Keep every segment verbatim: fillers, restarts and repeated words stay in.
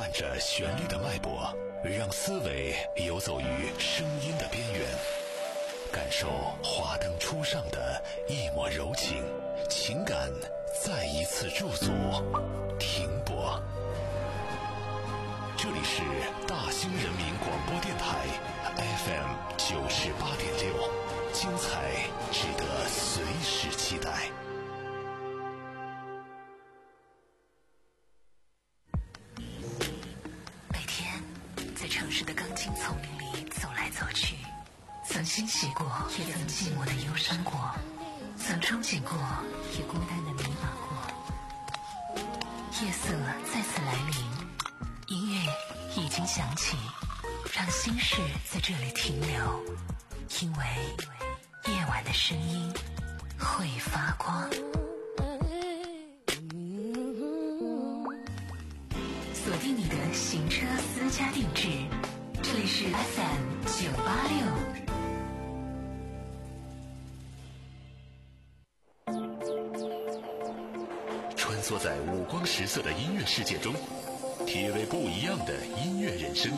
按着旋律的脉搏，让思维游走于声音的边缘，感受华灯初上的一抹柔情，情感再一次驻足停泊。这里是大兴人民广播电台 F M 九十八点六，精彩值得随时期待。 每天在城市的钢筋丛林里走来走去，曾欣喜过，也曾寂寞的忧伤过，曾憧憬过，也孤单的迷茫过。夜色再次来临，音乐已经响起，让心事在这里停留，因为夜晚的声音会发光。锁定你的行车私家定制，这里是 F M 九八六。 穿梭在五光十色的音乐世界中，体味不一样的音乐人生。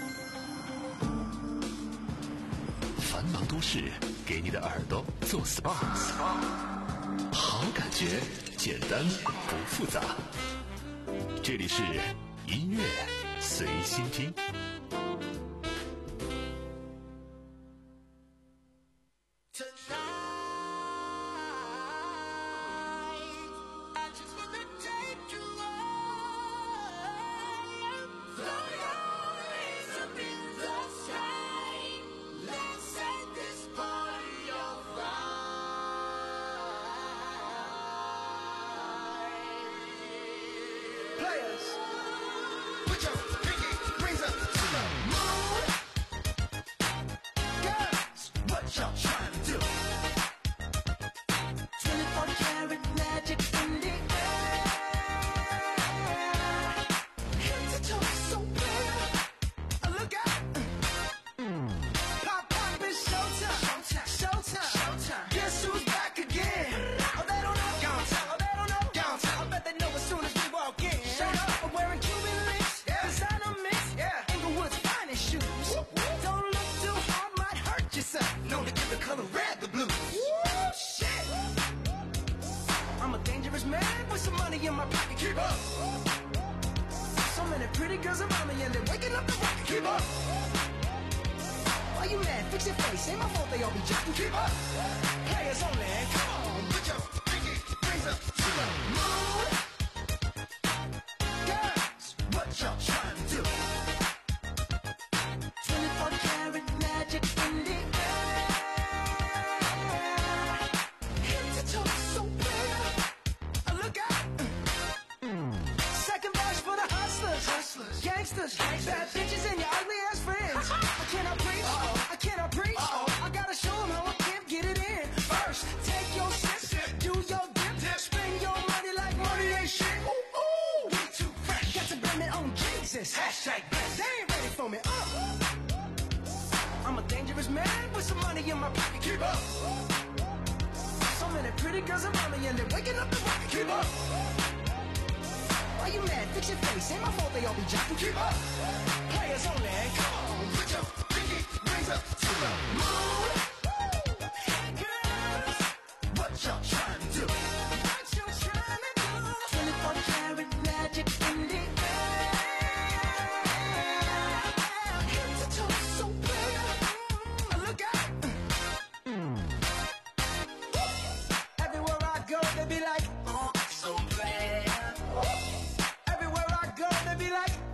繁忙都市给你的耳朵做 S P A， 好感觉简单不复杂。这里是音乐随心听。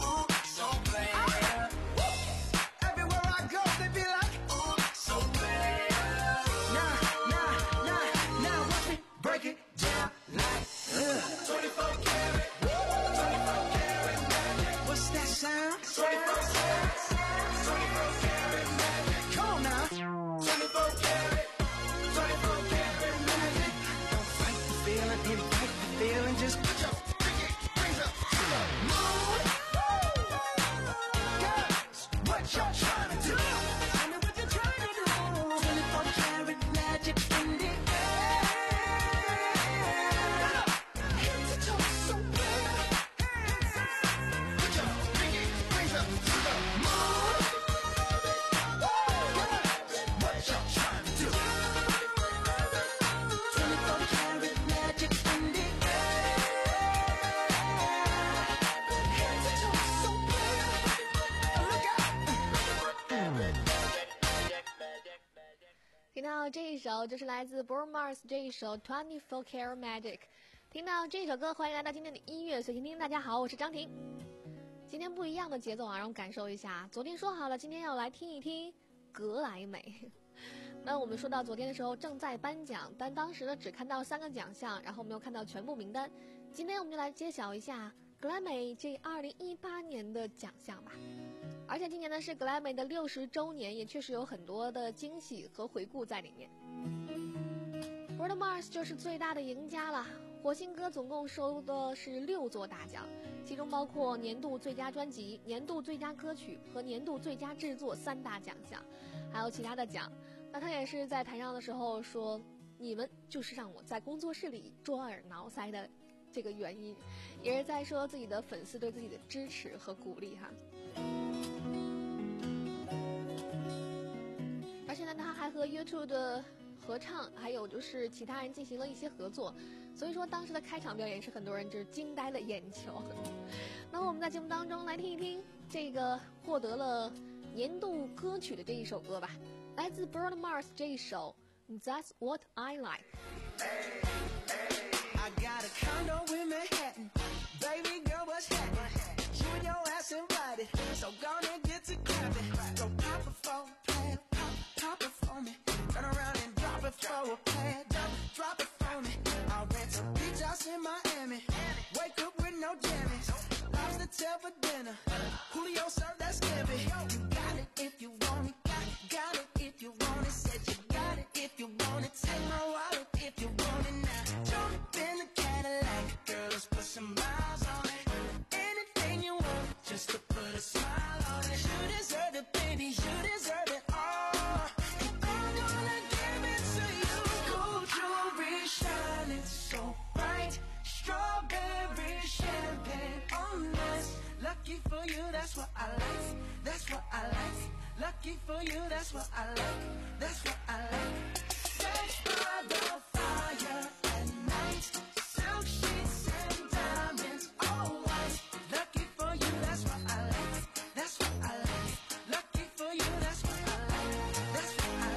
So bad. 到这一首就是来自 Bruno Mars 这一首 twenty-four karat magic。 听到这首歌，欢迎来到今天的音乐随心听。大家好，我是张婷。今天不一样的节奏啊，让我感受一下。昨天说好了，今天要来听一听格莱美。那我们说到昨天的时候正在颁奖，但当时呢只看到三个奖项，然后没有看到全部名单。今天我们就来揭晓一下格莱美这二零一八年的奖项吧。而且今年呢是格莱美的六十周年，也确实有很多的惊喜和回顾在里面。Bruno Mars 就是最大的赢家了，火星哥总共收的是六座大奖，其中包括年度最佳专辑、年度最佳歌曲和年度最佳制作三大奖项，还有其他的奖。那他也是在台上的时候说，你们就是让我在工作室里抓耳挠腮的这个原因，也是在说自己的粉丝对自己的支持和鼓励哈。而且呢，他还和 YouTube 的合唱，还有就是其他人进行了一些合作，所以说当时的开场表演是很多人就是惊呆了眼球。那么我们在节目当中来听一听这个获得了年度歌曲的这一首歌吧，来自 Bruno Mars 这一首 That's What I Like。 I got a condo in Manhattan, baby girl, what's happening? You and your ass invited, so gonna get to clapping. Go pop it for a plan, pop, pop it for me. Turn around and drop it for a plan, drop, drop it for me. I'll rent a beach house in Miami, wake up with no jammies. Lobster tail for dinner, Julio served that scampi. You got it if you want it, got it, got it if you want it. Said you got it if you want it, take my wallet if you want it now. Jump in the Cadillac, girl, let's put some miles on it. Anything you want, just to put a smile on it. You deserve it, baby, you deserve it all. And I'm gonna give it to you. Gold jewelry shining so bright, strawberry champagne on us. Lucky for you, that's what I like, that's what I like. Lucky for you, that's what I like, that's what I like. Sex by the fire at night, silk sheets and diamonds, all white. Lucky for you, that's what I like, that's what I like. Lucky for you, that's what I like, that's what I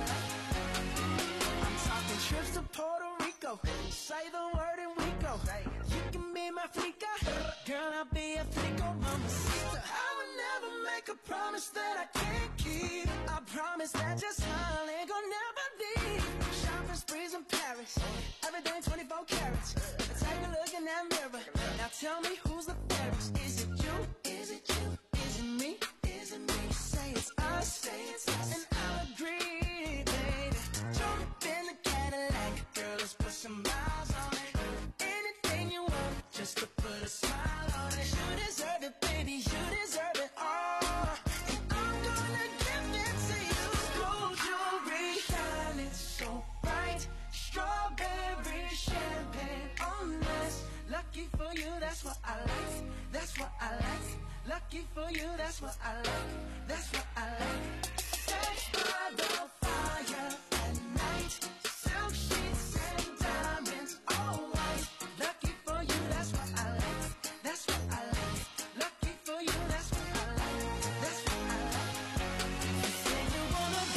like. I'm talking trips to Puerto Rico, say the word and we go. You can be my flica, girl, I'll be a flico, mamacita. I would never make a promise that I can't keep. I promise that your smile ain't gonna never leave. Shopping sprees in Paris, everything twenty-four carats. Take a look in that mirror, now tell me who's the fairest. Is it you? Is it you? Is it me? Is it me? Say it's us, say it's us, and I'll agree, baby. Jump in the Cadillac, girl, let's put some miles on it. Anything you want, just to put a smile on it. You deserve it, baby, you deserve it all. And I'm gonna give it to you. Gold jewelry shining so bright, strawberry champagne on us. Lucky for you, that's what I like, that's what I like. Lucky for you, that's what I like, that's what I like. Sex by the fire at night, silk sheets and diamonds, all white. Lucky for you, that's what I like, that's what I like. Lucky for you, that's what I like, that's what I like. You say you want a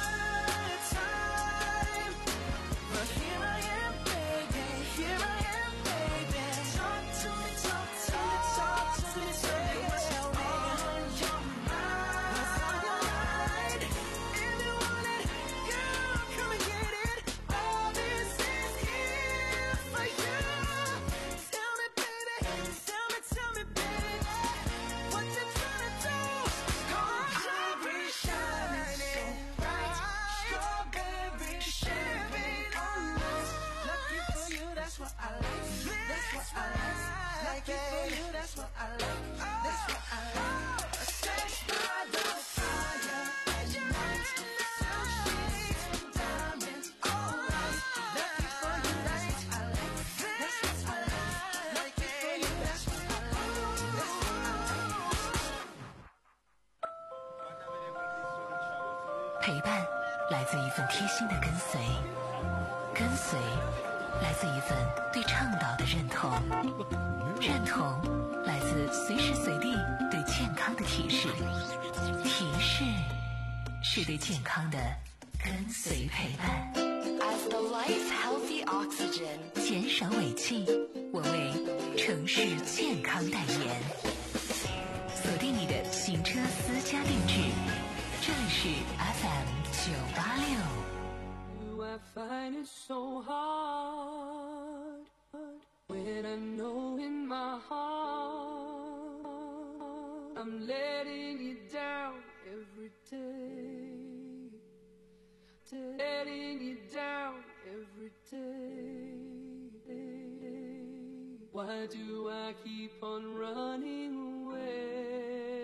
good time, but here I am, baby, here I am, baby. Talk to me, talk to me, talk to me, say what's on your mind, what's on your mind. If you want it, girl, come and get it. All this is here for you. Tell me, baby, tell me, tell me, baby, what you tryna do? Gold jewelry shining so bright, strawberry champagne on us. Lucky for you, that's what I like, that's what I like. Lucky for you, that's what I like, that's what I like. Sex by the fire at night, silk sheets and diamonds, all white. Lucky for you, that's what I like, that's what I like. Lucky for you, that's what I like, that's what I like. 陪伴来自一份贴心的跟随，跟随来自一份对倡导的认同，认同来自随时随地对健康的提示，提示是对健康的跟随陪伴。 The Life Healthy Oxygen， 减少尾气，我为城市健康代言。锁定你的行车私家定制，这里是 F M 九八六。 I find it so hard when I know in my heart I'm letting you down every day, letting you down every day. Why do I keep on running away?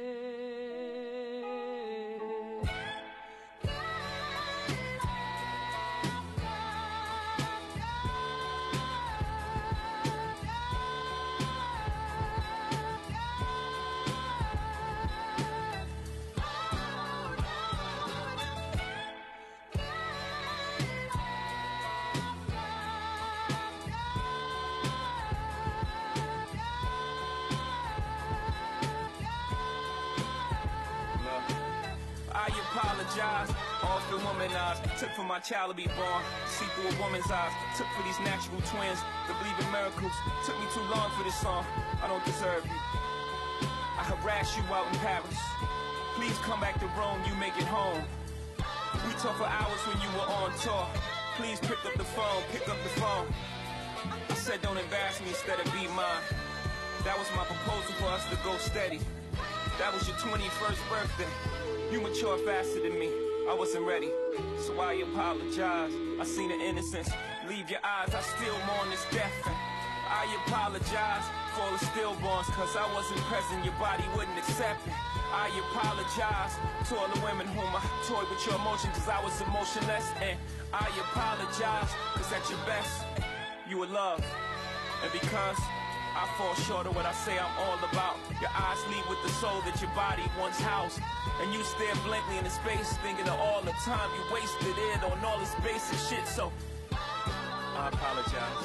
I apologize, often womanized, took for my child to be born, see through a woman's eyes, took for these natural twins, to believe in miracles, took me too long for this song, I don't deserve you, I harass you out in Paris, please come back to Rome, you make it home, we talked for hours when you were on tour, please pick up the phone, pick up the phone, I said don't embarrass me instead of be mine, that was my proposal for us to go steady, that was your twenty-first birthday. You matured faster than me, I wasn't ready, so I apologize. I seen the innocence, leave your eyes, I still mourn this death. And I apologize for all the stillborns, cause I wasn't present, your body wouldn't accept it. I apologize to all the women whom I toyed with your emotions, cause I was emotionless. And I apologize, cause at your best, you were love. And because I fall short of what I say I'm all about, your eyes lead with the soul that your body once housed, and you stare blankly into space, thinking of all the time you wasted it on all this basic shit. So I apologize.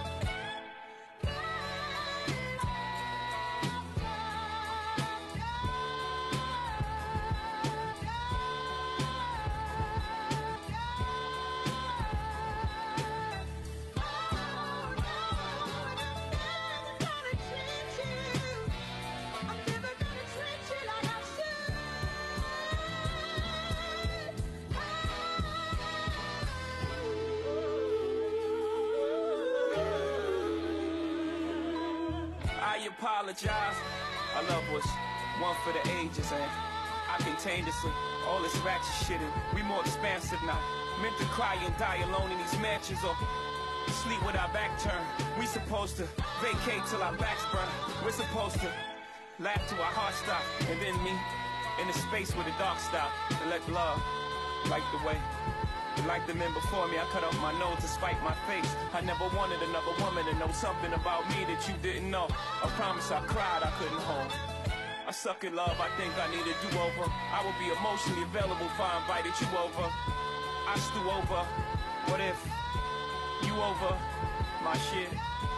I apologize. Our love was one for the ages, and I contained this with all this ratchet shit, and we more expansive now. Meant to cry and die alone in these mansions, or sleep with our back turned. We supposed to vacate till our backs burn. We're supposed to laugh till our hearts stop, and then me in the space where the dark stop, and let love light the way. Like the men before me, I cut off my nose to spite my face. I never wanted another woman to know something about me that you didn't know. I promise I cried, I couldn't hold. I suck at love, I think I need a do-over. I would be emotionally available if I invited you over. I stew over, what if you over my shit?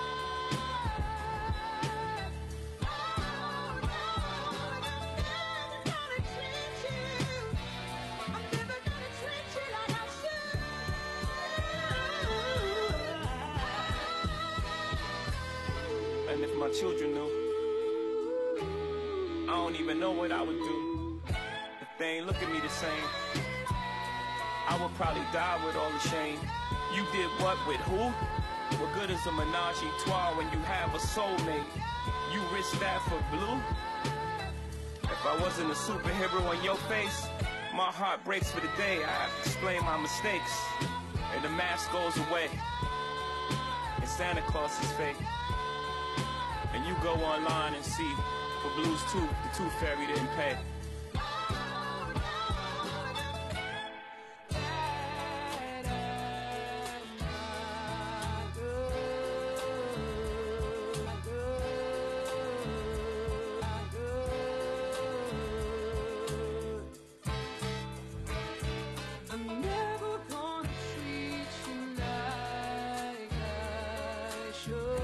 And if my children knew, I don't even know what I would do if they ain't look at me the same. I would probably die with all the shame. You did what with who? What good is a menage a trois when you have a soulmate? You risk that for blue? If I wasn't a superhero on your face, my heart breaks for the day. I have to explain my mistakes, and the mask goes away, and Santa Claus is fake. And you go online and see, for Blues Tooth, the Tooth Fairy didn't pay. I'm never gonna treat you like I should.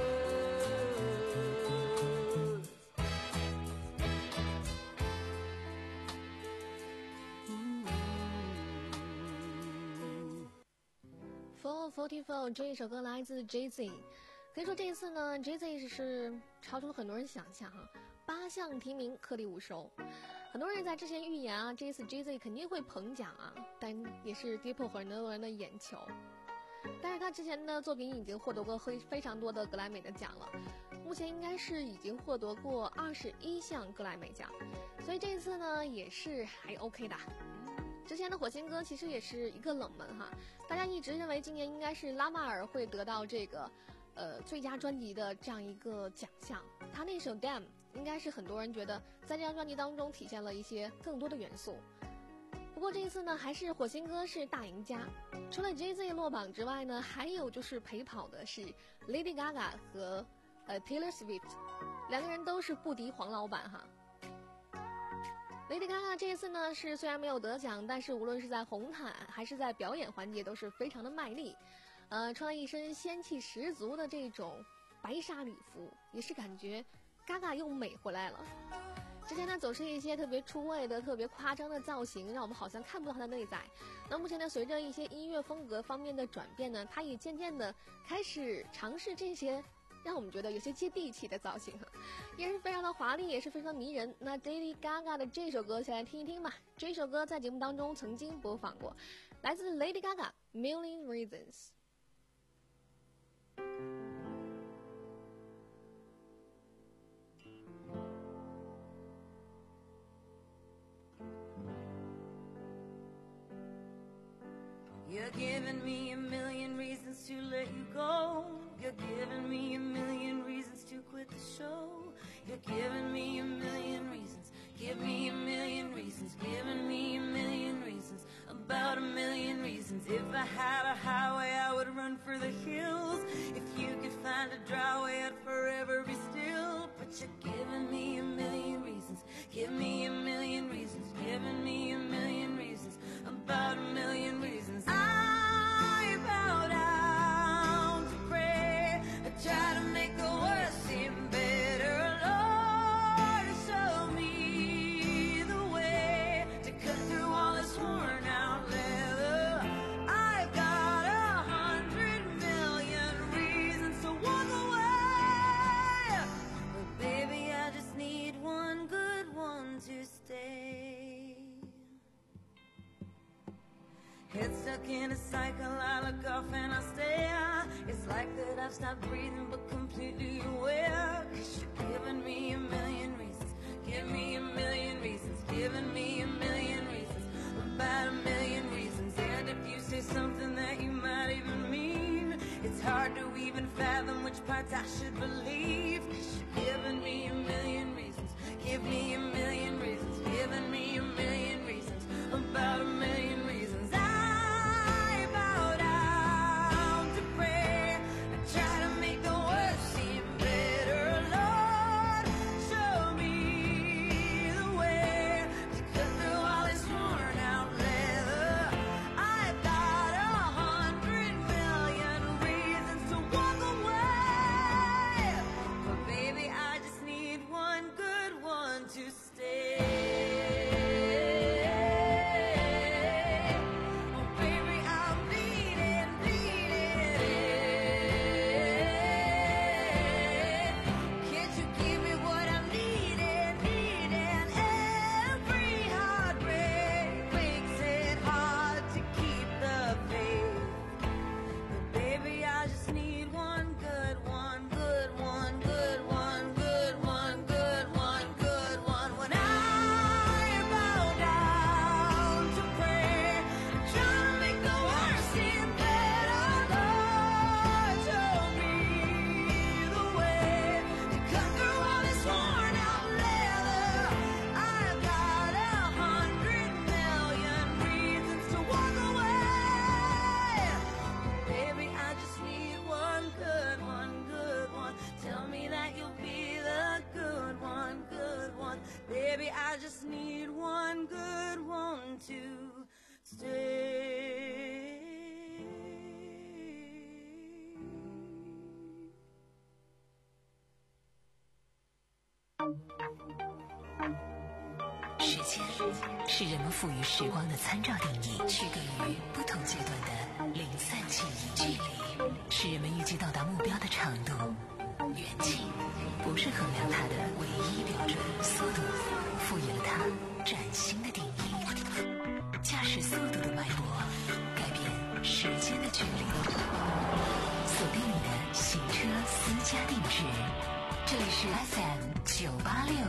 Forty-Four 这一首歌来自 Jay-Z， 可以说这一次呢 Jay-Z 是超出了很多人想象啊，八项提名颗粒无收。很多人在之前预言啊，这一次 Jay-Z 肯定会捧奖啊，但也是跌破很多人的眼球。但是他之前的作品已经获得过非非常多的格莱美的奖了，目前应该是已经获得过二十一项格莱美奖，所以这一次呢也是还 OK 的。之前的火星哥其实也是一个冷门哈，大家一直认为今年应该是拉马尔会得到这个呃最佳专辑的这样一个奖项，他那首 Damn 应该是很多人觉得在这张专辑当中体现了一些更多的元素。不过这一次呢，还是火星哥是大赢家。除了 Jay-Z 落榜之外呢，还有就是陪跑的是 Lady Gaga 和呃 Taylor Swift， 两个人都是不敌黄老板哈。Lady Gaga 这一次呢是虽然没有得奖，但是无论是在红毯还是在表演环节都是非常的卖力，呃，穿了一身仙气十足的这种白纱礼服，也是感觉 Gaga 又美回来了。之前呢总是一些特别出位的特别夸张的造型，让我们好像看不到他的内在。那目前呢随着一些音乐风格方面的转变呢，他也渐渐的开始尝试这些让我们觉得有些接地气的造型，也是非常的华丽，也是非常的迷人。那 Lady Gaga 的这首歌先来听一听吧，这首歌在节目当中曾经播放过，来自 Lady Gaga Million Reasons。 You're giving me a million reasons to let you go. You're giving me a million reasons to quit the show. You're giving me a million reasons. Give me a million reasons. Giving me a million reasons. About a million reasons. If I had a highway, I would run for the hills. If you could find a dry way, I'd forever be still. But you're giving me a million reasons. Give me a million reasons. Giving me a million reasons. About a million reasons. I bow down to pray. I try to make the worst seem better. Lord, show me the way to cut through all this worn out leather. I've got a hundred million reasons to walk away, but baby, I just need one good one to stay. Head stuck in a cycle, I look off and I stare. It's like that I've stopped breathing but completely aware. Cause you're giving me a million reasons. Give me a million reasons. Giving me a million reasons. About a million reasons. And if you say something that you might even mean, it's hard to even fathom which parts I should believe. Cause you're giving me a million reasons. Give me a million reasons. Giving me a million reasons. About a million reasons. I bow down to pray. I try to make the worst seem better. Lord, show me the way to cut through all this worn out leather. I've got a hundred million reasons to walk away, but baby, I just need one good one to stay. Baby, I just need one good one to stay. 时间是人们赋予时光的参照定义，区隔于不同阶段的零散记忆，距离是人们预计到达目标的长度，远近不是衡量它的唯一标准，速度赋予了它崭新的定义。驾驶速度的脉搏，改变时间的距离。锁定你的行车私家定制，这里是 F M 九八六。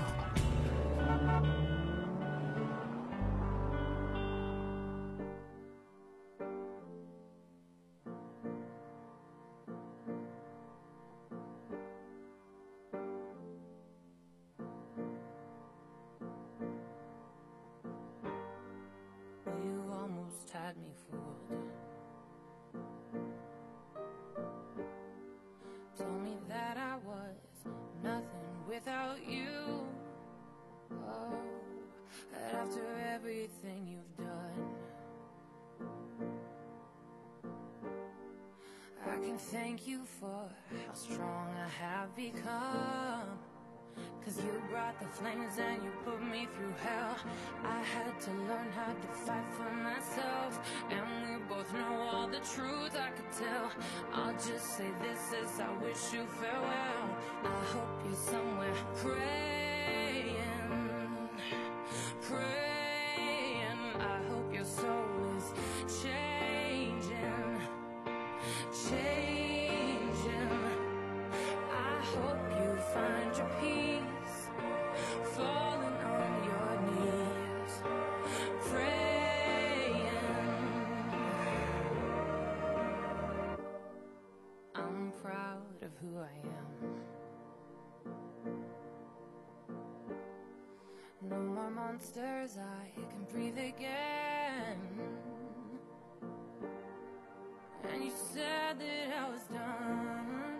Had me fooled. Told me that I was nothing without you. Oh, but after everything you've done, I can thank you for how strong I have become. Cause you brought the flames and you put me through hell. I had to learn how to fight for myself, and we both know all the truth I could tell. I'll just say this as I wish you farewell. I hope you're somewhere praying, praying. I hope your soul is changing, changing. I hope you find your peace, falling on your knees, praying. I'm proud of who I am. No more monsters, I can breathe again. And you said that I was done,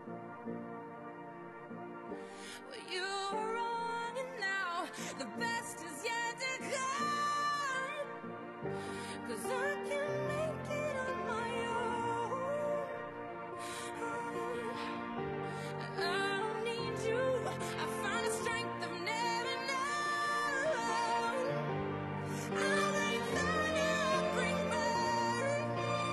but you were wrong, and now the best is yet to come. Cause I can make it on my own. I don't need you. I find the strength I've never known. I'll bring back, I'll bring back.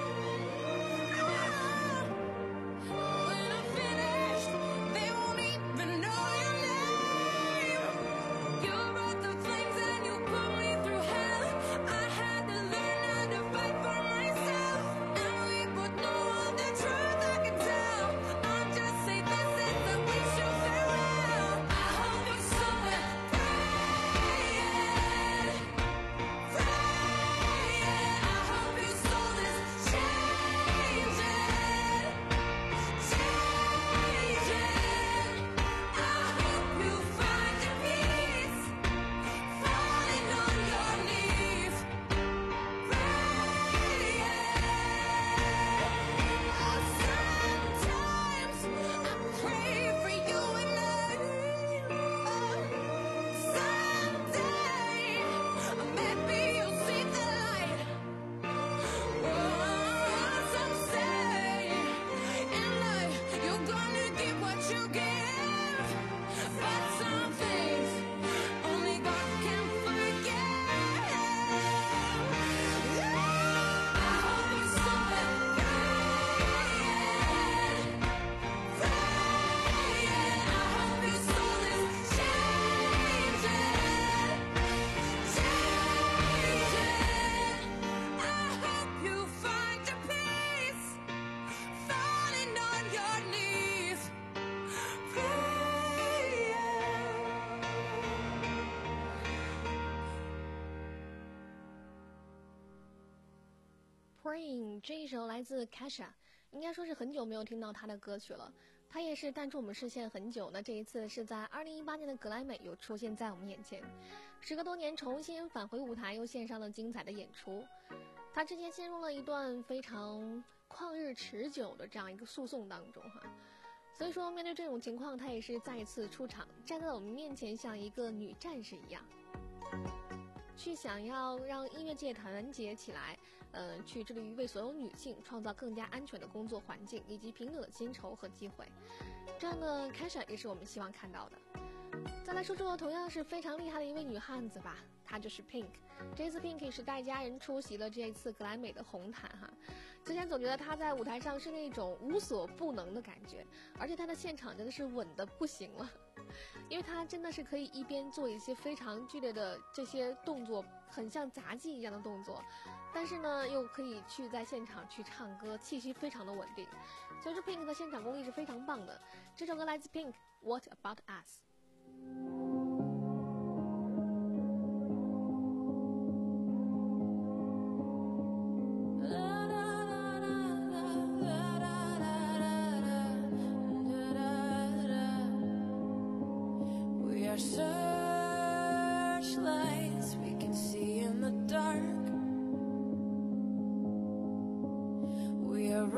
When I'm finished, they won't even know your name. You brought the flames and you put me through hell. I had to learn how to fight for myself, and we both know all the truth I can tell. I'll just say this as I wish you farewell. I hope you're somewhere praying, praying. I hope your soul is changing, changing. I hope you find your peace, falling on your knees, praying. Oh, sometimes I pray for you and I. Someday, maybe you'll see the light. Oh, some say in life you're gonna get what you give, but some things only God can forgive. I hope you're somewhere praying, praying. I hope your soul is changing, changing. I hope you find your peace, falling on your knees, praying. Praying 这一首来自 Kesha， 应该说是很久没有听到她的歌曲了。她也是淡出我们视线很久呢，这一次是在二零一八年的格莱美有出现在我们眼前，时隔多年重新返回舞台，又献上了精彩的演出。她之前陷入了一段非常旷日持久的这样一个诉讼当中哈，所以说面对这种情况，她也是再一次出场，站在我们面前像一个女战士一样，去想要让音乐界团结起来，呃，去致力于为所有女性创造更加安全的工作环境以及平等的薪酬和机会。这样的 Kesha 也是我们希望看到的。再来说说同样是非常厉害的一位女汉子吧，她就是 Pink。这次 Pink 是带家人出席了这一次格莱美的红毯哈。 之前总觉得他在舞台上是那种无所不能的感觉，而且他的现场真的是稳的不行了，因为他真的是可以一边做一些非常剧烈的这些动作，很像杂技一样的动作，但是呢又可以去在现场去唱歌，气息非常的稳定，所以说 Pink 的现场功力是非常棒的。这首歌来自 Pink What About Us。 Searchlights we can see in the dark. We are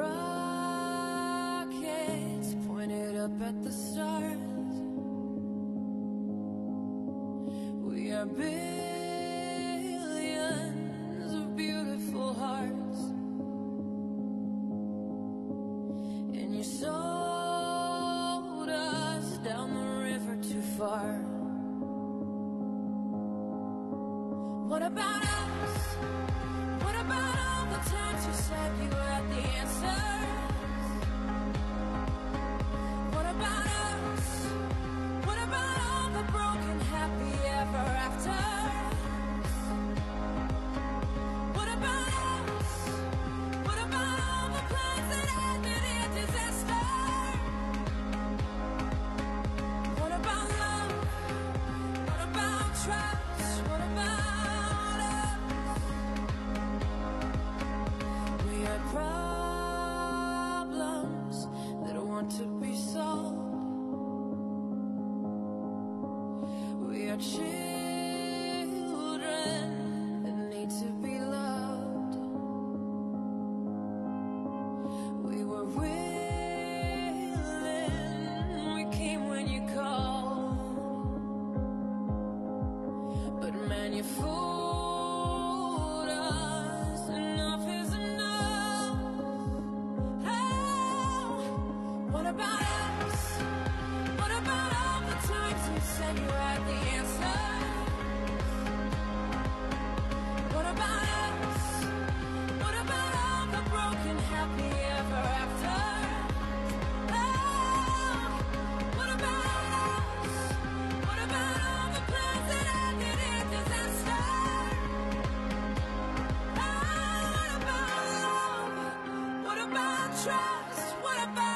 rockets pointed up at the stars. We are billions of beautiful hearts. And you sold us down the river too far. What about us? What about all the times you said you had the answers? What about us? What about all the broken happy ever afters? What about us? What about all the plans that ended in disaster? What about love? What about trust? What about problems that want to be solved? We are children that need to be loved. We were willing, we came when you called, but man, you fooled. What about us? What about all the times you said you had the answer? What about us? What about all the broken happy ever after? Oh, what about us? What about all the plans that ended in disaster? Oh, what about love? What about trust? What about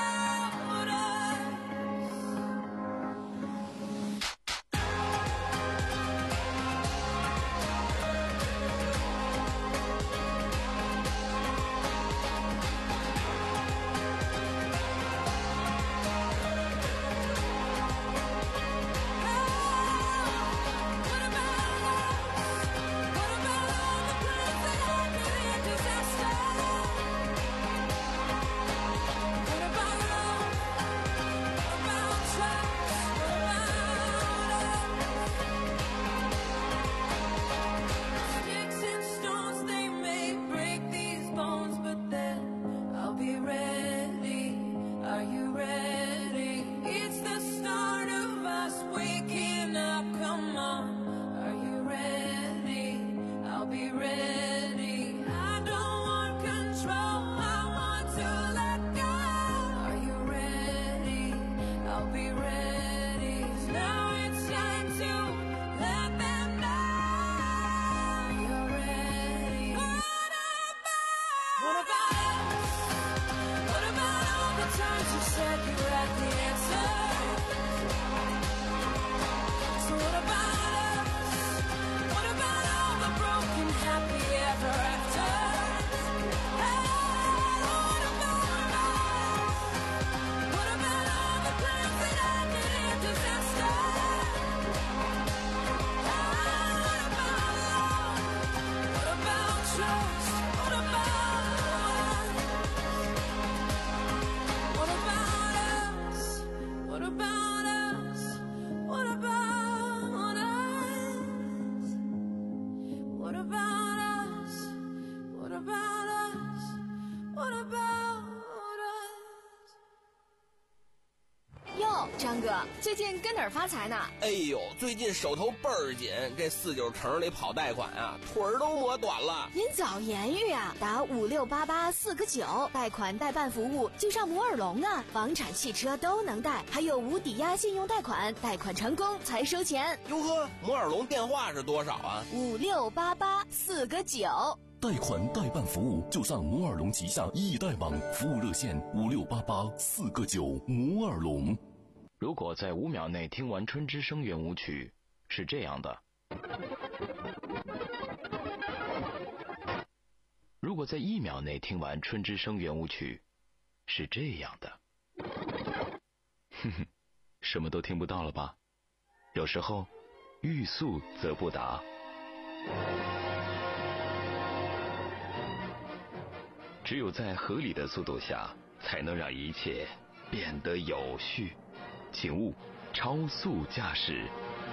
张哥，最近跟哪儿发财呢？ 哎呦，最近手头倍儿紧，这四九城里跑贷款啊，腿儿都磨短了。 您早言语啊，打五六八八四个九，贷款代办服务就上摩尔龙啊，房产、汽车都能贷，还有无抵押信用贷款，贷款成功才收钱。 哟呵，摩尔龙电话是多少啊？ 五六八八四个九。 贷款代办服务就上摩尔龙旗下易贷网服务热线五六八八四个九摩尔龙。 如果在五秒内听完春之声圆舞曲，是这样的；如果在一秒内听完春之声圆舞曲，是这样的。哼哼，什么都听不到了吧？有时候，欲速则不达。只有在合理的速度下，才能让一切变得有序。请勿超速驾驶。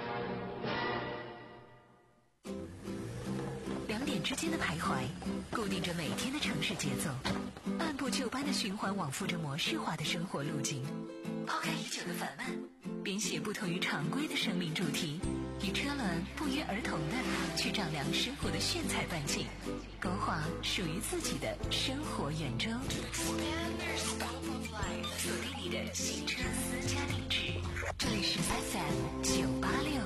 两点之间的徘徊，固定着每天的城市节奏，按部就班的循环往复着模式化的生活路径。抛开已久的烦闷，编写不同于常规的生命主题，与车轮不约而同的去丈量生活的炫彩半径，勾画属于自己的生活圆周。锁定你的新车私家定制，这里是 F M 九八六。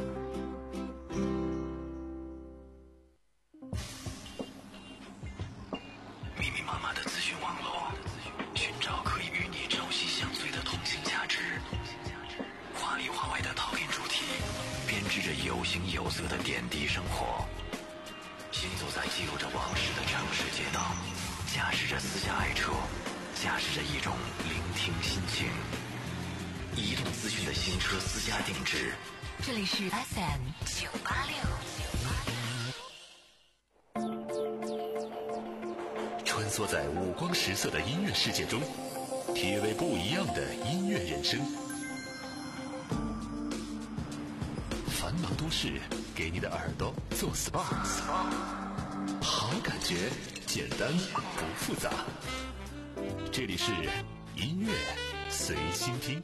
密密麻麻的资讯网络，寻找可以与你朝夕相随的通信价值。华里华外的讨厌主题，编织着有形有色的点滴生活。行走在记录着往事的城市街道，驾驶着私家爱车，驾驶着一种聆听心情。移动资讯的新车私家定制， 这里是 F M 九八六。 穿梭在五光十色的音乐世界中，体味不一样的音乐人生。繁忙都市给你的耳朵做 S P A， 好感觉简单不复杂。这里是音乐随心听。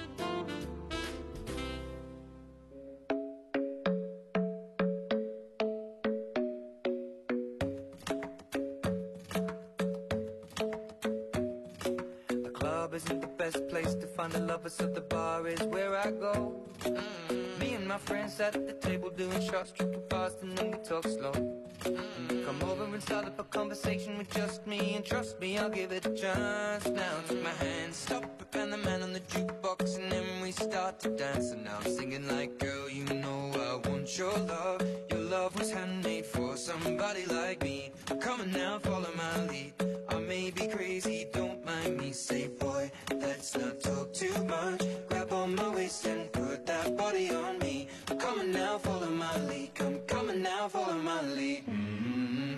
Isn't the best place to find the lovers, so the bar is where I go. Mm-hmm. Me and my friends sat at the table doing shots, tripping fast, and then we talk slow. Mm-hmm. Come over and start up a conversation with just me, and trust me, I'll give it a chance. Now take my hand, stop it, and the man on the jukebox, and then we start to dance. And now I'm singing like, girl, you know I want your love. Your love was handmade for somebody like me. Come on now, follow my lead. I may be crazy, don't mind me. Say, boy, let's not talk too much. Grab on my waist and put that body on me. Come on now, follow my lead. Come, come on now, follow my lead. Mm-hmm.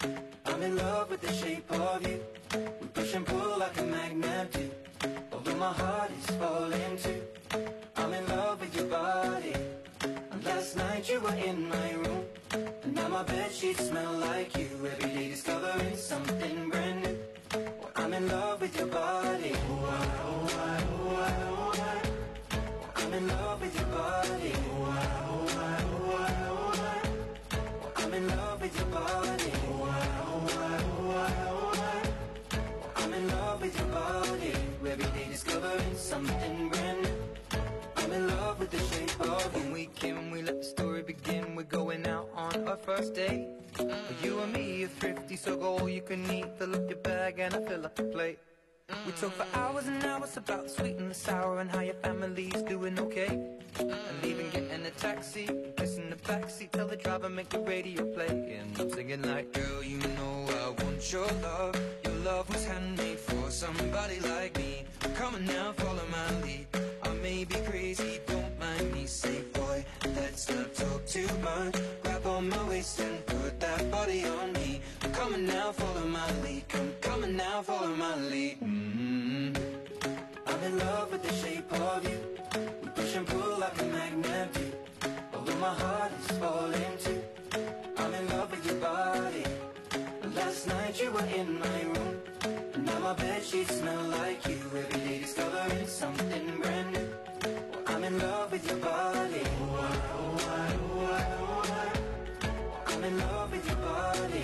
I'm in love with the shape of you. We push and pull like a magnet do. Although my heart is falling too. I'm in love with your body. And last night you were in my room. And now my bedsheets smell like you. Every day discovering something brand new. Well, I'm in love with your body. Oh, I, oh, I, oh, I, oh, I. Well, I'm in love with your body. Oh, I, oh, I, oh, I, oh, I. Well, I'm in love with your body. Oh, I, oh, I, oh, I, oh, I. Well, I'm in love with your body. Every day discovering something brand new. I'm in love with the shape of you. When we came, we let the story begin. We're going out on our first date. Mm-hmm. You and me are thrifty, so go all you can eat. Fill up your bag and I fill up the plate. Mm-hmm. We talk for hours and hours about the sweet and the sour and how your family's doing okay. Mm-hmm. And even getting a taxi, kissing the backseat, tell the driver make the radio play. And I'm singing like, girl, you know I want your love. Your love was handmade for somebody like me. Come on now, follow my lead. I may be crazy, don't mind me. Say, boy, let's not talk too much. Grab on my waist and put that body on me. Come on now, follow my lead. Come, come on now, follow my lead. Mm-hmm. I'm in love with the shape of you. We push and pull like a magnet do. Although my heart is falling too. I'm in love with your body. Last night you were in my room. And now my bedsheets smell like you. Every day discovering something brand new. in love with your body. I'm in love with your body.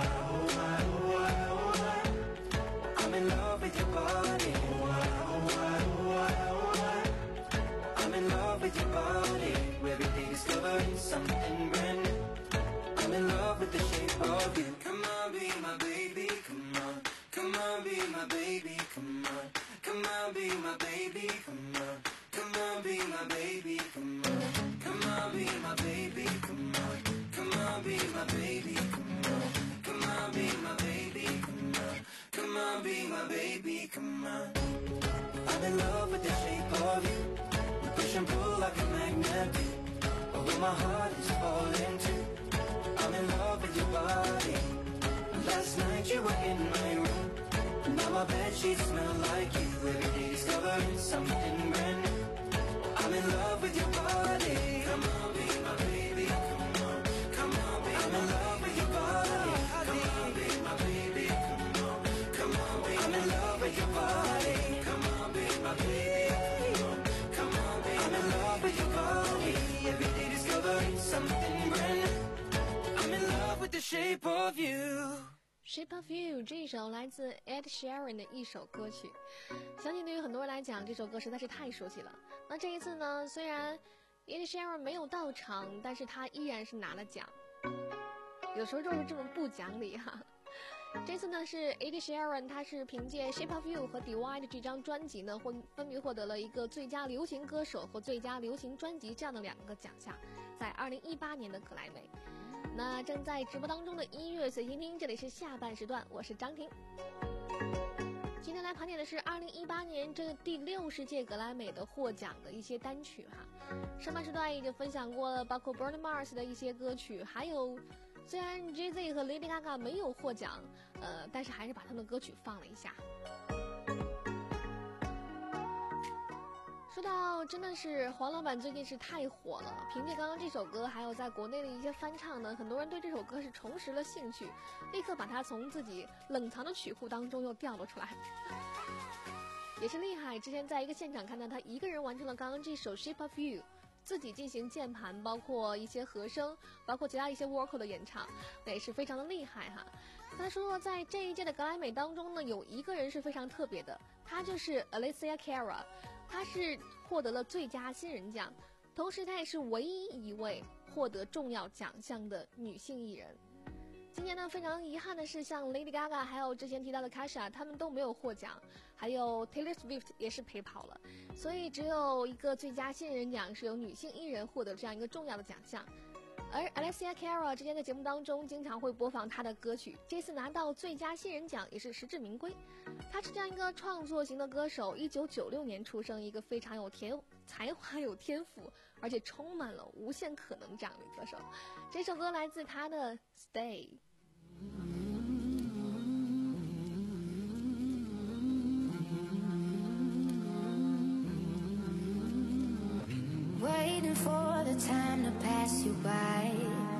I'm in love with your body. I'm in love with your body. Every day discovering something brand new. I'm in love with the shape of you. Come on, be my baby, come on. Come on, be my baby, come on. Come on, be my baby, come on. Come on, be my baby, come on. Come on, be my baby, come on. Come on, be my baby, come on. Come on, be my baby, come on. Come on, be my baby, come on. I'm in love with the shape of you. We push and pull like a magnet do. Although my heart is falling too. I'm in love with your body. Last night you were in my room. Now my bedsheets smell like you. Every day discovering something brand new. I'm in love with your body. Come on, be my baby. Come on, come on, be I'm in love with your body. Come on, be my baby. Come on, come on, be I'm in love with your body. Come on, be my baby. Come on, come on, be I'm in love with your body. Every day discovering something brand new. I'm in love with the shape of you. Shape of You 这一首来自 Ed Sheeran 的一首歌曲，相信对于很多人来讲，这首歌实在是太熟悉了。那这一次呢，虽然 Ed Sheeran 没有到场，但是他依然是拿了奖。有时候就是这么不讲理哈。这次呢是 Ed Sheeran， 他是凭借 Shape of You 和 Divide 这张专辑呢，获分别获得了一个最佳流行歌手和最佳流行专辑这样的两个奖项，在二零一八年的格莱美。那正在直播当中的音乐随心听，这里是下半时段，我是张婷。今天来盘点的是二零一八年这第六十届格莱美的获奖的一些单曲哈。上半时段已经分享过了，包括 Bruno Mars 的一些歌曲，还有虽然 Jay-Z 和 Lady Gaga 没有获奖，呃，但是还是把他们的歌曲放了一下。说到真的是黄老板最近是太火了，凭借刚刚这首歌还有在国内的一些翻唱呢，很多人对这首歌是重拾了兴趣，立刻把它从自己冷藏的曲库当中又调了出来，也是厉害。之前在一个现场看到他一个人完成了刚刚这首 Shape of You， 自己进行键盘，包括一些和声，包括其他一些 vocal 的演唱，那也是非常的厉害哈。那说说在这一届的格莱美当中呢，有一个人是非常特别的，他就是 Alicia Cara， 她是获得了最佳新人奖，同时她也是唯一一位获得重要奖项的女性艺人。今年呢，非常遗憾的是，像 Lady Gaga 还有之前提到的 Kesha， 他们都没有获奖，还有 Taylor Swift 也是陪跑了，所以只有一个最佳新人奖是由女性艺人获得这样一个重要的奖项。而 Alicia Cara 之前在节目当中经常会播放她的歌曲，这次拿到最佳新人奖也是实至名归。她是这样一个创作型的歌手，一九九六年出生，一个非常有天才华、有天赋，而且充满了无限可能这样的歌手。这首歌来自她的 Stay。Waiting for the time to pass you by.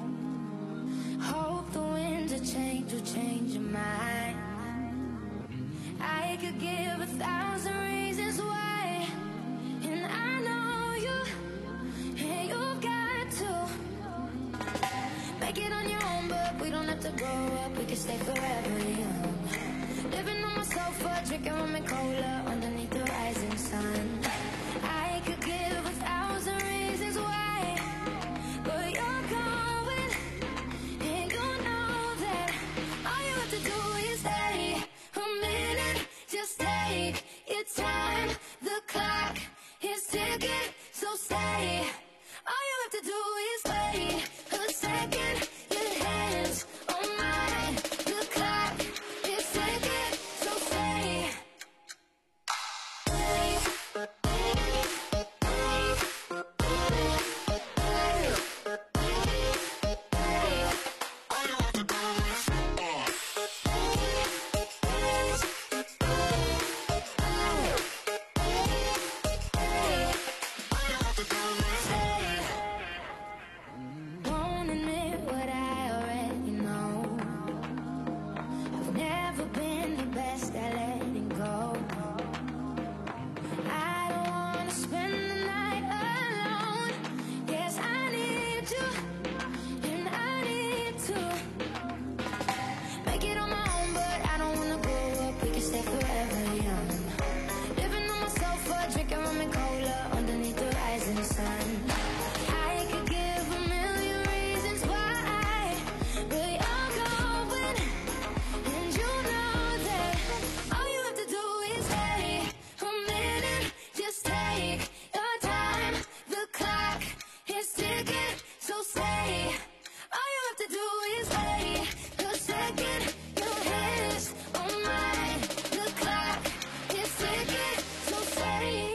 Hope the winds of change will change your mind. I could give a thousand reasons why, and I know you, and you've got to make it on your own, but we don't have to grow up, we can stay forever young. Living on my sofa, drinking rum and cola underneath the rising sun. I could give a thousand reasons why, but you're going, and you know that all you have to do is stay a minute, just take your time. The clock is ticking, so stay. All you have to do is wait a second. Your hands on mine. The clock is ticking, so stay. So stay, all you have to do is stay a second, your hands on mine. The clock is ticking, so stay.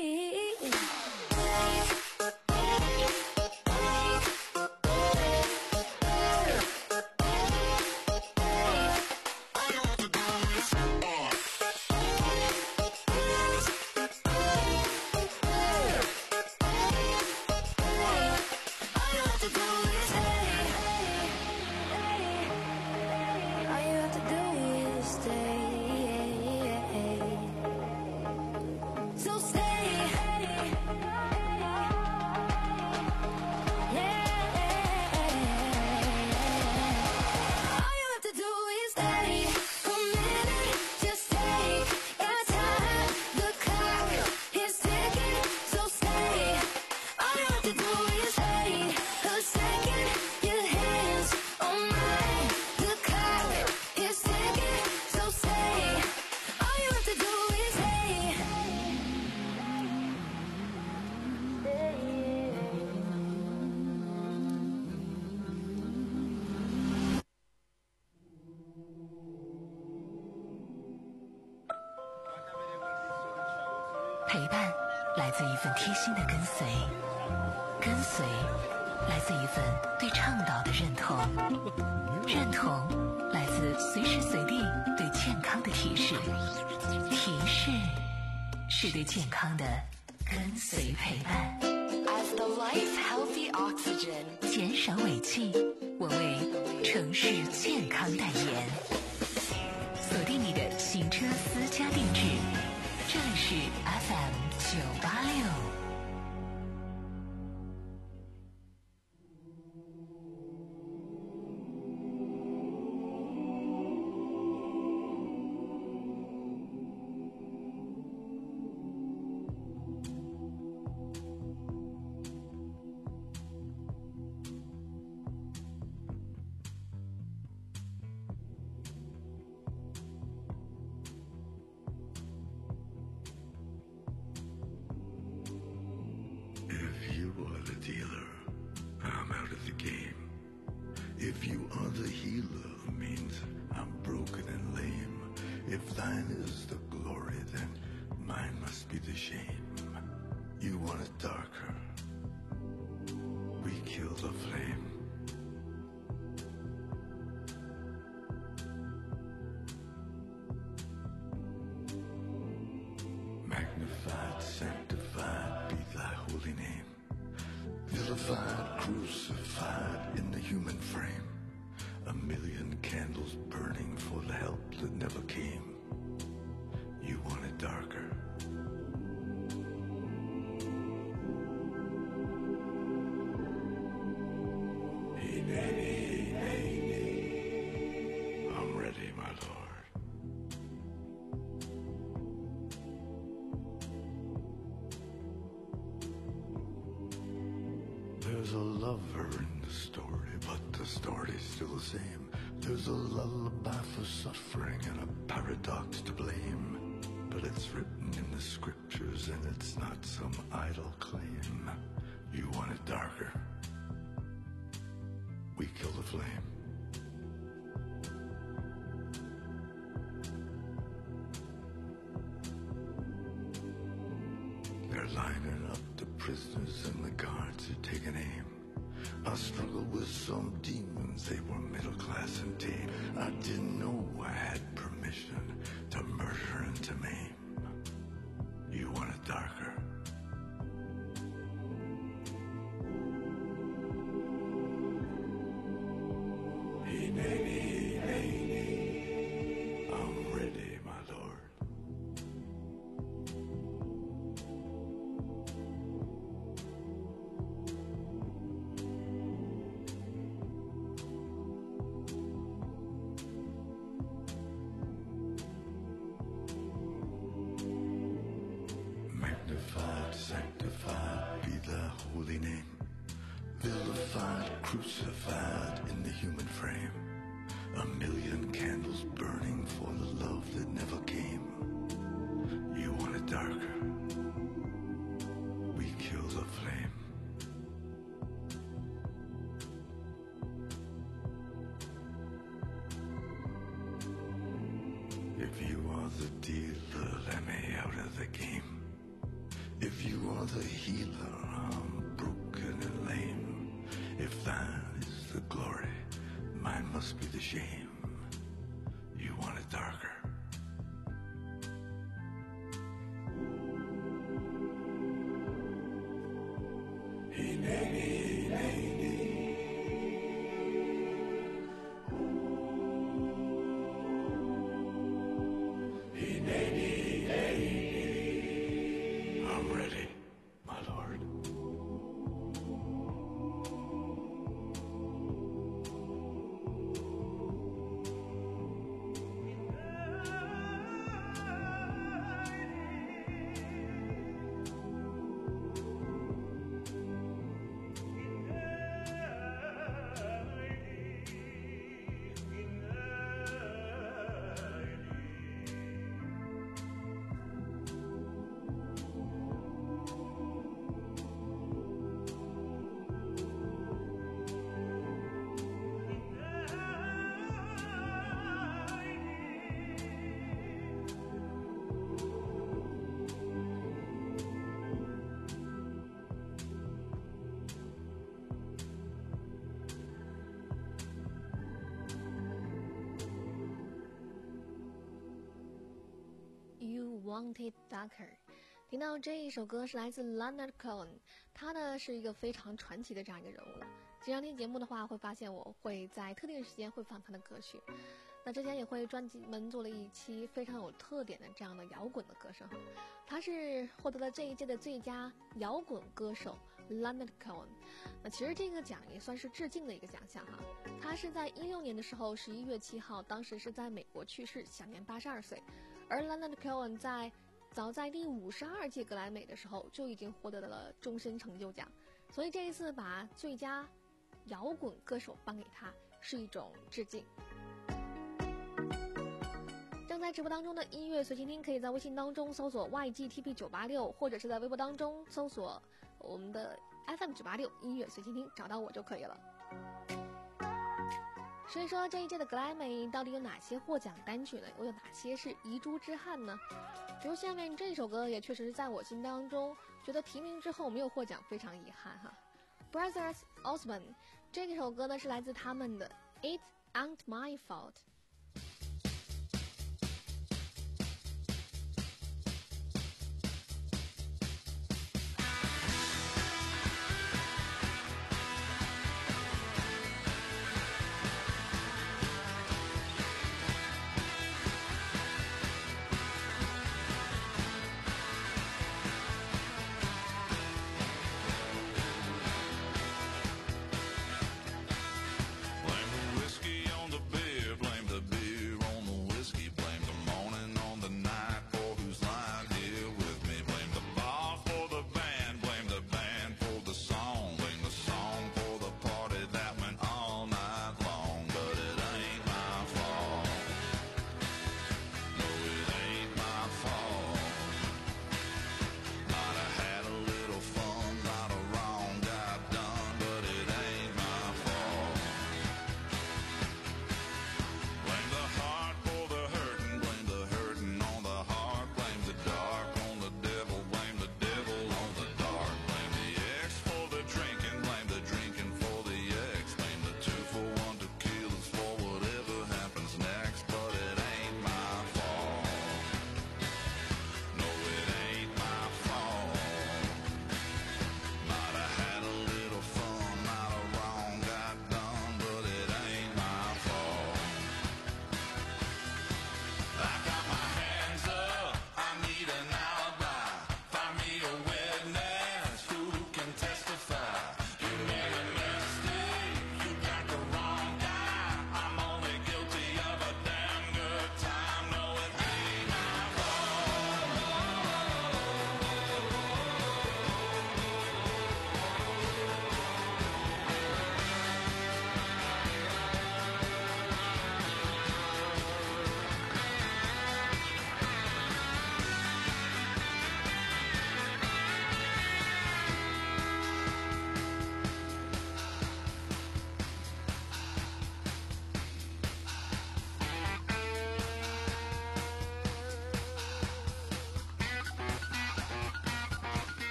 陪伴来自一份贴心的跟随，跟随来自一份对倡导的认同，认同来自随时随地对健康的提示，提示是对健康的跟随陪伴。 As the life healthy oxygen， 减少尾气，我为城市健康代言。锁定你的行车私家定制，这里是 F M 九八六。 If you are the healer, means I'm broken and lame. If thine is the glory, then mine must be the shame. You want it darker, we kill the flame. Magnified, sanctified be thy holy name. Vilified, crucified in the human frame. A million candles burning for the help that never came. You want it darker. Hey, nay, nay, nay, nay. I'm ready, my lord. There's a lover in the story, but the story's still the same. There's a lullaby for suffering and a paradox to blame. But it's written in the scriptures and it's not some idle claim. You want it darker, we kill the flame. They're lining up the prisoners and the guards are taking aim. I struggled with some demons, they were middle class and tame. I didn't know I had permission to murder and to maim. You want it darker, hey, nay, nay, nay, nay. I'm ready, my lord. Magnified, sanctified be thy holy name. Vilified, crucified in the human frame. A million candles burning for the love that never came. You want it darker, we kill the flame. If you are the dealer, let me out of the game. If you are the healer, I'm broken and lame. If that is the glory, mine must be the shame. You want it darker. Hineni, hineni. I'm ready, my lord. Wanted Darker。 听到这一首歌是来自 Leonard Cohen， 他呢是一个非常传奇的这样一个人物。经常听节目的话会发现我会在特定时间会放他的歌曲，那之前也会专门做了一期非常有特点的这样的摇滚的歌声。他是获得了这一届的最佳摇滚歌手 Leonard Cohen。 那其实这个奖也算是致敬的一个奖项哈。他是在一六年的时候十一月七号，当时是在美国去世，享年八十二岁。而 Leonard Cohen 在早在第五十二届格莱美的时候就已经获得了终身成就奖，所以这一次把最佳摇滚歌手颁给他是一种致敬。正在直播当中的音乐随心听，可以在微信当中搜索 Y G T P 九八六， 或者是在微博当中搜索我们的 F M 九八六音乐随心听，找到我就可以了。所以说这一届的格莱美到底有哪些获奖单曲呢？又有哪些是遗珠之憾呢？比如下面这首歌也确实是在我心当中觉得提名之后没有获奖，非常遗憾哈。Brothers Osborne 这首歌呢是来自他们的 It Ain't My Fault。 Blame the whiskey on the beer, blame the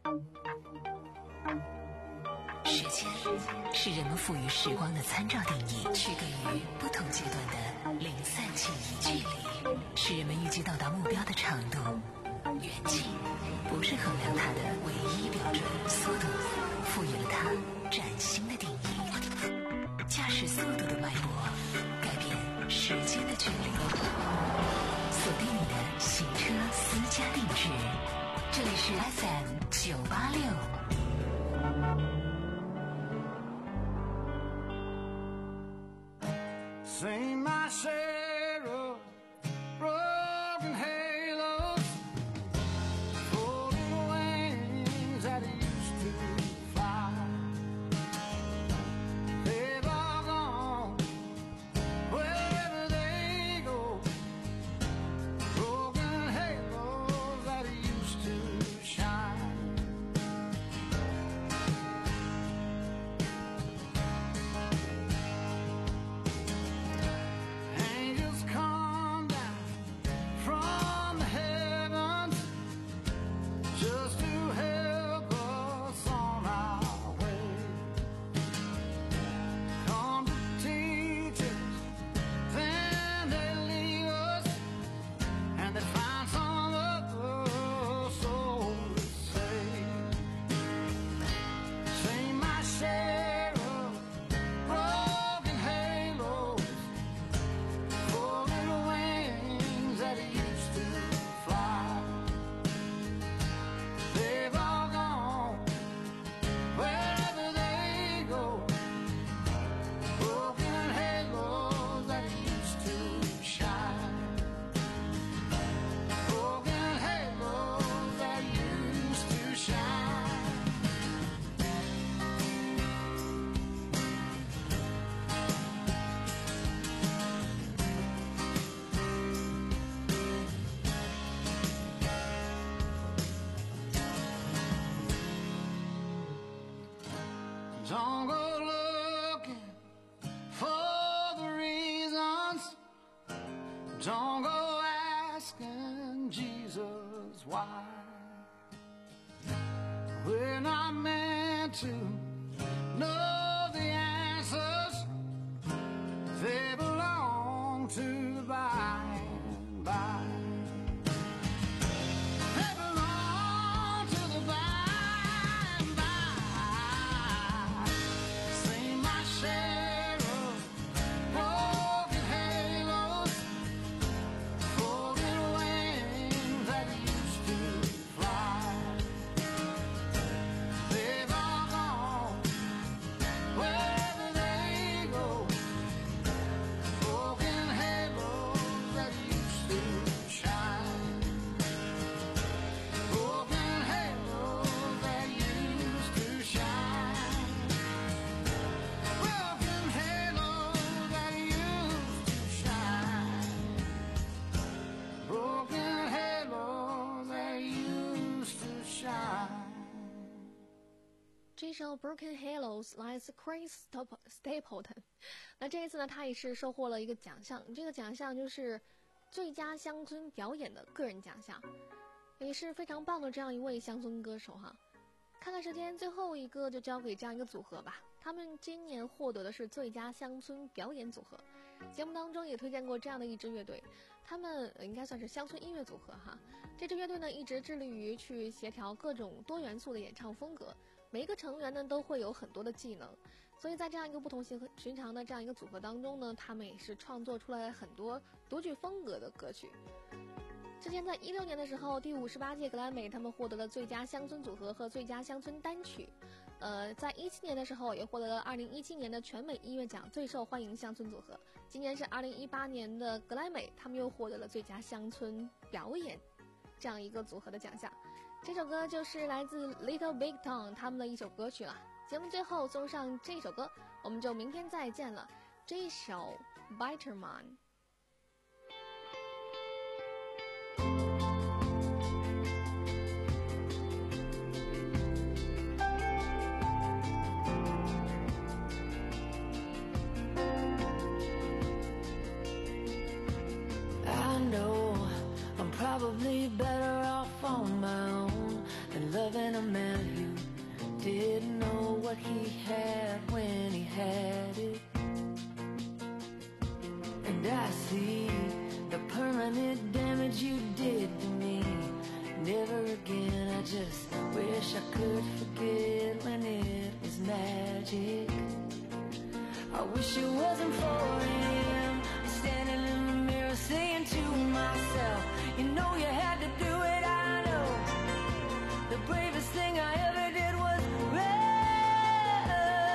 时间是人们赋予时光的参照定义，区隔于不同阶段的零散记忆。距离是人们预计到达目标的长度，远近不是衡量它的唯一标准。速度赋予了它崭新的定义，驾驶速度的脉搏改变时间的距离。锁定你的行车私家定制，这里是 F M 九八六。 Sing my share of broken halos, folding wings that used to fly. They've all gone wherever they go, broken halos that used to shine. Angels come down from the heavens just to help us on our way. Come to teach us, then they leave us, and they find some other soul to save. Sing my share of broken halos, folded wings that used to fly. They've all gone wherever they go, broken halos that used to shine, broken halos that used to shine. Don't go looking for the reasons. Don't go asking Jesus why. We're not meant to know the answers. They belong to the by and by. They belong to the by and by. Sing my share of broken halos, folded wings that used to fly. They've all gone wherever they go, broken halos that used to shine, broken halos that used to shine, broken halos that used to shine, broken halos that used to shine. 这首 Broken Halos 来自 Chris Stapleton。那这一次呢，他也是收获了一个奖项，这个奖项就是最佳乡村表演的个人奖项，也是非常棒的这样一位乡村歌手哈。看看时间，最后一个就交给这样一个组合吧。他们今年获得的是最佳乡村表演组合。节目当中也推荐过这样的一支乐队，他们应该算是乡村音乐组合哈。这支乐队呢，一直致力于去协调各种多元素的演唱风格。每一个成员呢都会有很多的技能，所以在这样一个不同寻常的这样一个组合当中呢，他们也是创作出来很多独具风格的歌曲。之前在一六年的时候，第五十八届格莱美他们获得了最佳乡村组合和最佳乡村单曲。呃，在一七年的时候也获得了二零一七年的全美音乐奖最受欢迎乡村组合。今年是二零一八年的格莱美，他们又获得了最佳乡村表演这样一个组合的奖项。这首歌就是来自 Little Big Town 他们的一首歌曲了。节目最后送上这首歌，我们就明天再见了。这一首 Bitterman。 Probably better off on my own than loving a man damage you did to me. Never again, I just wish I could forget when it was magic. I wish it wasn't for him, standing in the mirror saying to myself, you know you had to do it, I know. The bravest thing I ever did was run.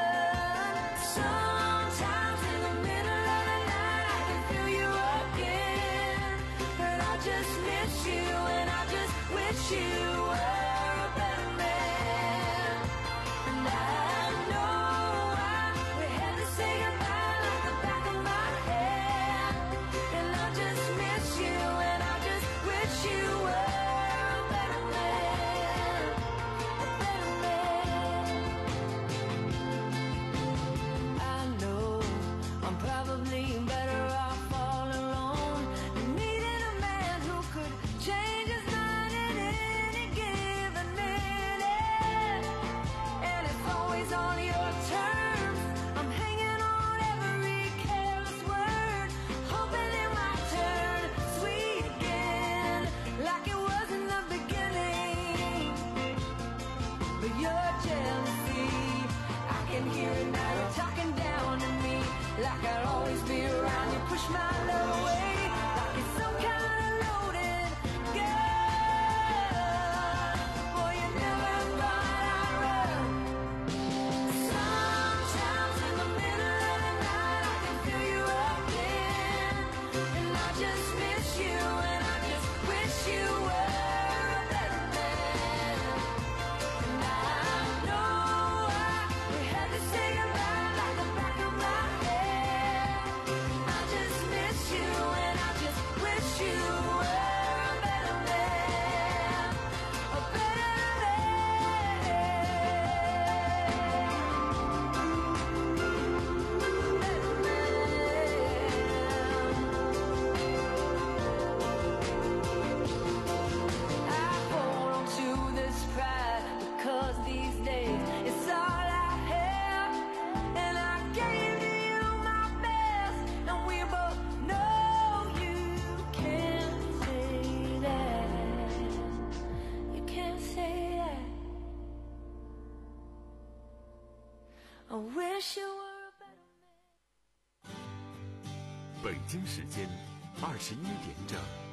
Sometimes in the middle of the night I can feel you again, but I just miss you and I just wish you were a better man. And I know I, we had to say goodbye like the back of my hand, and I just miss you and I just wish you were a better man, a better man. I know I'm probably better off all alone than needing a man who could change his mind at any given minute. And it's always on your terms. I'm hanging on every careless word, hoping it might turn sweet again, like it was in the beginning. But your jealousy, I can hear it now. You're talking down to me, like I'll always be around. You push my love away, like it's some kind of loaded gun. Boy, you never thought I'd run. Sometimes in the middle of the night I can feel you again, and I just miss you and I just wish you were a better man. And I know I, we had to say goodbye like the back of my head. I just miss you and I just wish you were a better man, a better I hold on to this pride because these days it's all I have, and I gave to you my best, and we both know you can't say that. You can't say that. I wish you were a better man. 北京时间二十一点整。